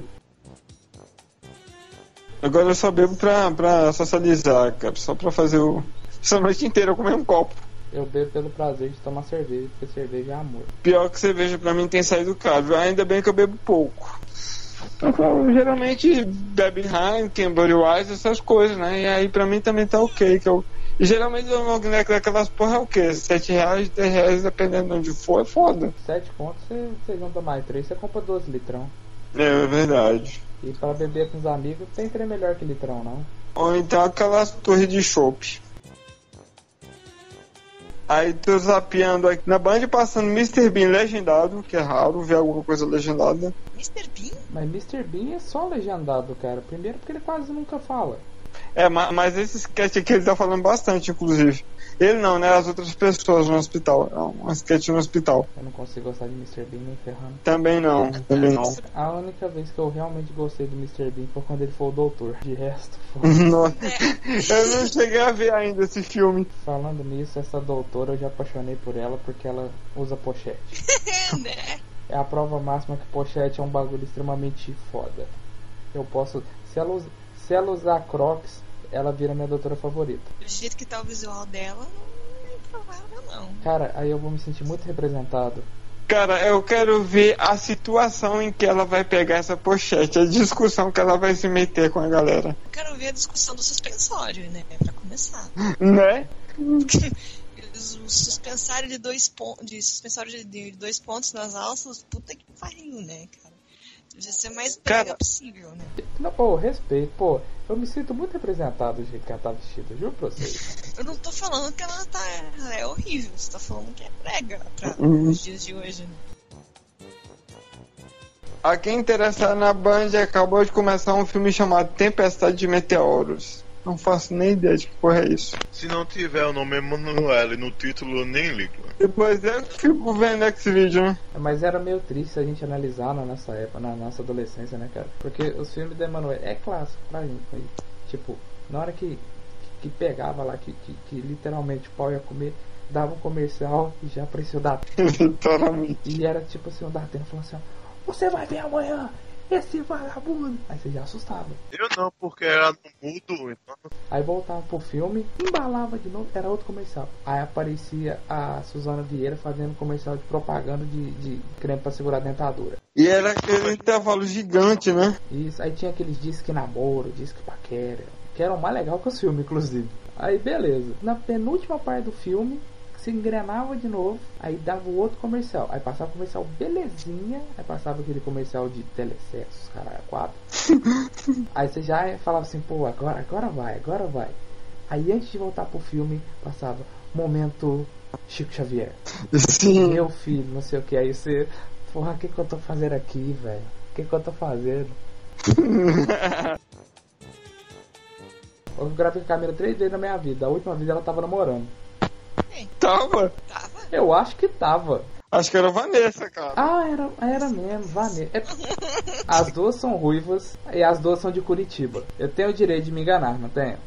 Agora eu só bebo pra, pra socializar, cara. Só pra fazer o... essa noite inteira eu comer um copo. Eu bebo pelo prazer de tomar cerveja, porque cerveja é amor. Pior que cerveja pra mim tem saído caro. Ainda bem que eu bebo pouco. Eu geralmente bebe Heineken, Budweiser, essas coisas, né? E aí pra mim também tá ok. Que eu... E geralmente eu não né, aquelas porra é o quê? sete reais, dez reais, dependendo de onde for, é foda. sete contos, você, você junta mais três, você compra doze litrão. É verdade. E pra beber com os amigos, tem trem melhor que litrão, não? Ou então aquelas torres de chopp. Aí tô zapeando aqui na Band passando mister Bean legendado, que é raro ver alguma coisa legendada. mister Bean? Mas mister Bean é só legendado, cara. Primeiro porque ele quase nunca fala. É, mas, mas esse sketch aqui ele tá falando bastante, inclusive. Ele não, né? As outras pessoas no hospital. É um sketch no hospital. Eu não consigo gostar de mister Bean nem ferrando. Também não, também não. A única vez que eu realmente gostei do mister Bean foi quando ele foi o doutor. De resto, foi. Nossa, eu não cheguei a ver ainda esse filme. Falando nisso, essa doutora eu já apaixonei por ela porque ela usa pochete. Né? É a prova máxima que pochete é um bagulho extremamente foda. Eu posso... Se ela, usa, se ela usar Crocs, ela vira minha doutora favorita. Do jeito que tá o visual dela, não é provável não. Cara, aí eu vou me sentir muito representado. Cara, eu quero ver a situação em que ela vai pegar essa pochete, a discussão que ela vai se meter com a galera. Eu quero ver a discussão do suspensório, né? Pra começar. Né? O suspensório de dois pontos, de suspensório de, de dois pontos nas alças, puta que pariu, né, cara? Devia ser mais brega Cara, possível, né? Não, pô, respeito, pô. Eu me sinto muito representado do jeito que ela tá vestida, juro pra vocês. Eu não tô falando que ela tá. Ela é horrível, você tá falando que é brega pra Uhum. os dias de hoje, né? A quem interessar na Band, acabou de começar um filme chamado Tempestade de Meteoros. Não faço nem ideia de que porra é isso. Se não tiver o nome Emanuele no título, eu nem ligo. Depois eu fico vendo esse vídeo, né? Mas era meio triste se a gente analisar na nossa época, na nossa adolescência, né, cara? Porque os filmes da Emanuele é clássico pra gente. Mas, tipo, na hora que, que pegava lá, que, que, que literalmente o pau ia comer, dava um comercial e já apareceu o Datena. Literalmente. E era tipo assim, o Datena falando assim, ó, você vai ver amanhã esse vagabundo. Aí você já assustava. Eu não, porque era no mudo, então. Aí voltava pro filme, embalava de novo, era outro comercial. Aí aparecia a Suzana Vieira fazendo comercial de propaganda de, de creme pra segurar a dentadura. E era aquele intervalo gigante, né? Isso, aí tinha aqueles disque namoro, disque paquera, que eram mais legal que os filmes, inclusive. Aí beleza, na penúltima parte do filme, se engrenava de novo, aí dava o outro comercial. Aí passava o comercial belezinha, aí passava aquele comercial de telesexos, caralho, quatro. Aí você já falava assim, pô, agora, agora vai, agora vai. Aí antes de voltar pro filme, passava momento Chico Xavier. Sim. Meu filho, não sei o que. Aí você, porra, o que que eu tô fazendo aqui, velho? O que que eu tô fazendo? Eu gravei com a câmera três vezes na minha vida. A última vez ela tava namorando. Tava? Tava? Eu acho que tava. Acho que era Vanessa, cara. Ah, era, era mesmo, Vanessa. É, as duas são ruivas e as duas são de Curitiba. Eu tenho o direito de me enganar, não tenho?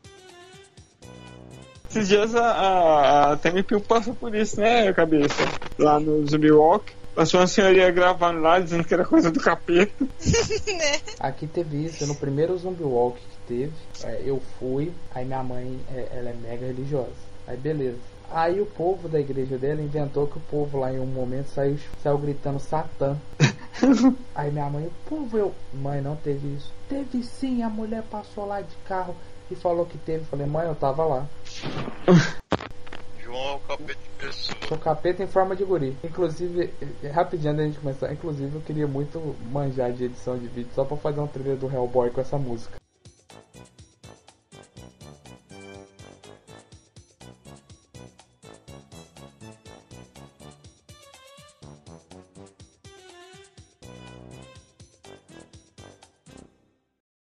Esses dias a, a, a Temi Pio passou por isso, né, cabeça? Lá no Zumbi Walk. Passou uma senhoria gravando lá, dizendo que era coisa do capeta. Né? Aqui teve isso, no primeiro Zombie Walk que teve, é, eu fui, aí minha mãe, é, ela é mega religiosa. Aí beleza. Aí o povo da igreja dela inventou que o povo lá em um momento saiu, saiu gritando Satã. Aí minha mãe, o povo, eu... Mãe, não teve isso. Teve sim, a mulher passou lá de carro e falou que teve. Falei, mãe, eu tava lá. João é o capeta de pessoa. Sou capeta em forma de guri. Inclusive, rapidinho antes da gente começar, inclusive eu queria muito manjar de edição de vídeo só pra fazer um trailer do Hellboy com essa música.